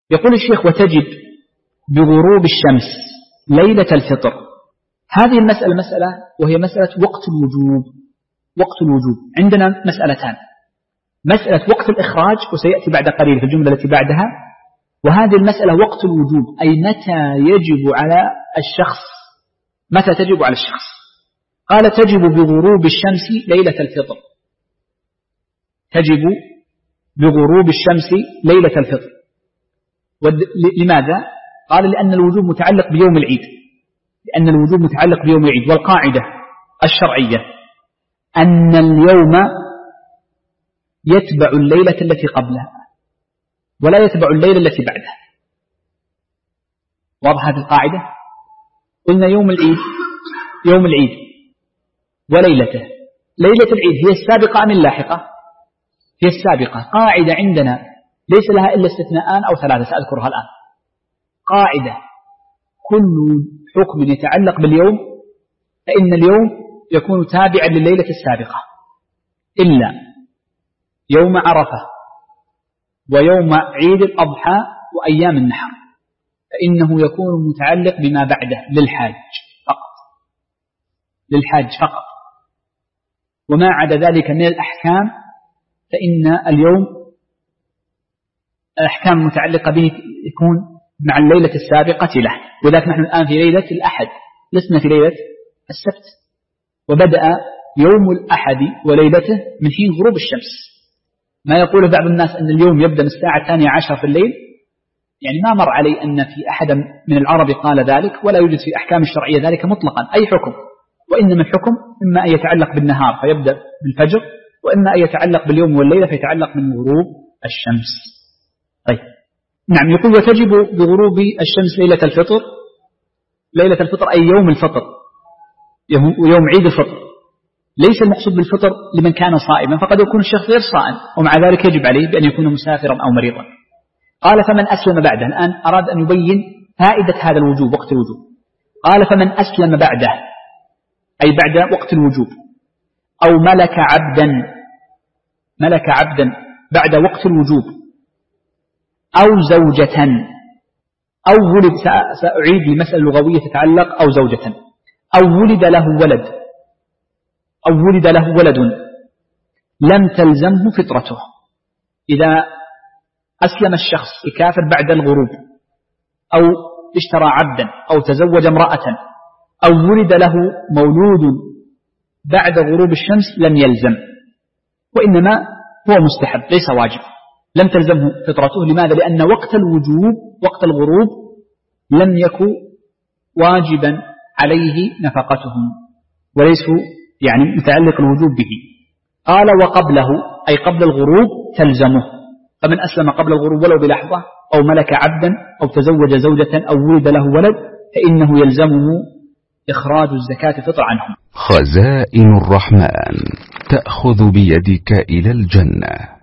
يقول الشيخ: وتجب بغروب الشمس ليلة الفطر. هذه المسألة مسألة، وهي مسألة وقت الوجوب. وقت الوجوب عندنا مسألتان: مسألة وقت الإخراج، وسيأتي بعد قليل في الجملة التي بعدها، وهذه المسألة وقت الوجوب، أي متى يجب على الشخص، متى تجب على الشخص. قال: تجب بغروب الشمس ليلة الفطر. تجب بغروب الشمس ليلة الفطر. لماذا؟ قال: لأن الوجوب متعلق بيوم العيد. لأن الوجوب متعلق بيوم العيد، والقاعدة الشرعية أن اليوم يتبع الليلة التي قبلها ولا يتبع الليلة التي بعدها. واضح هذه القاعدة؟ قلنا يوم العيد وليلته. ليلة العيد هي السابقة أم اللاحقة؟ هي السابقة. قاعدة عندنا ليس لها إلا استثناءان أو ثلاثة سأذكرها الآن. قاعدة: كل حكم يتعلق باليوم فإن اليوم يكون تابعا لليلة السابقة، إلا يوم عرفة ويوم عيد الأضحى وأيام النحر، فإنه يكون متعلق بما بعده للحاج فقط. وما عدا ذلك من الأحكام فإن اليوم الأحكام المتعلقة به يكون مع الليلة السابقة له. وذلك نحن الآن في ليلة الأحد، لسنا في ليلة السبت، وبدأ يوم الأحد وليلته من حين غروب الشمس. ما يقوله بعض الناس أن اليوم يبدأ من الساعة 12 في الليل، يعني ما مر علي أن في أحد من العرب قال ذلك، ولا يوجد في أحكام الشرعية ذلك مطلقا أي حكم. وإنما الحكم إما أن يتعلق بالنهار فيبدأ بالفجر، وإما أن يتعلق باليوم والليلة فيتعلق من غروب الشمس. طيب، نعم. يقول: وتجب بغروب الشمس ليلة الفطر. ليلة الفطر أي يوم الفطر، يوم عيد الفطر. ليس المقصود بالفطر لمن كان صائما، فقد يكون الشخص غير صائم ومع ذلك يجب عليه بأن يكون مسافرا أو مريضا. قال: فمن أسلم بعده. الآن أراد أن يبين فائدة هذا الوجوب، وقت الوجوب. قال: فمن أسلم بعده، أي بعد وقت الوجوب، أو ملك عبدا بعد وقت الوجوب، أو زوجة، أو ولد. سأعيد المسألة اللغوية تتعلق أو زوجة. أو ولد له ولد لم تلزمه فطرته. إذا أسلم الشخص يكافر بعد الغروب، أو اشترى عبدا، أو تزوج امرأة، أو ولد له مولود بعد غروب الشمس لم يلزم، وإنما هو مستحب ليس واجب. لم تلزمه فطرته. لماذا؟ لأن وقت الوجوب، وقت الغروب، لم يكن واجبا عليه نفقتهم، وليسوا يعني متعلق الوجوب به. قال: وقبله، أي قبل الغروب، تلزمه. فمن أسلم قبل الغروب ولو بلحظة، أو ملك عبدا، أو تزوج زوجة، أو ولد له ولد، فإنه يلزمه إخراج الزكاة فطر عنهم. خزائن الرحمن تأخذ بيدك إلى الجنة.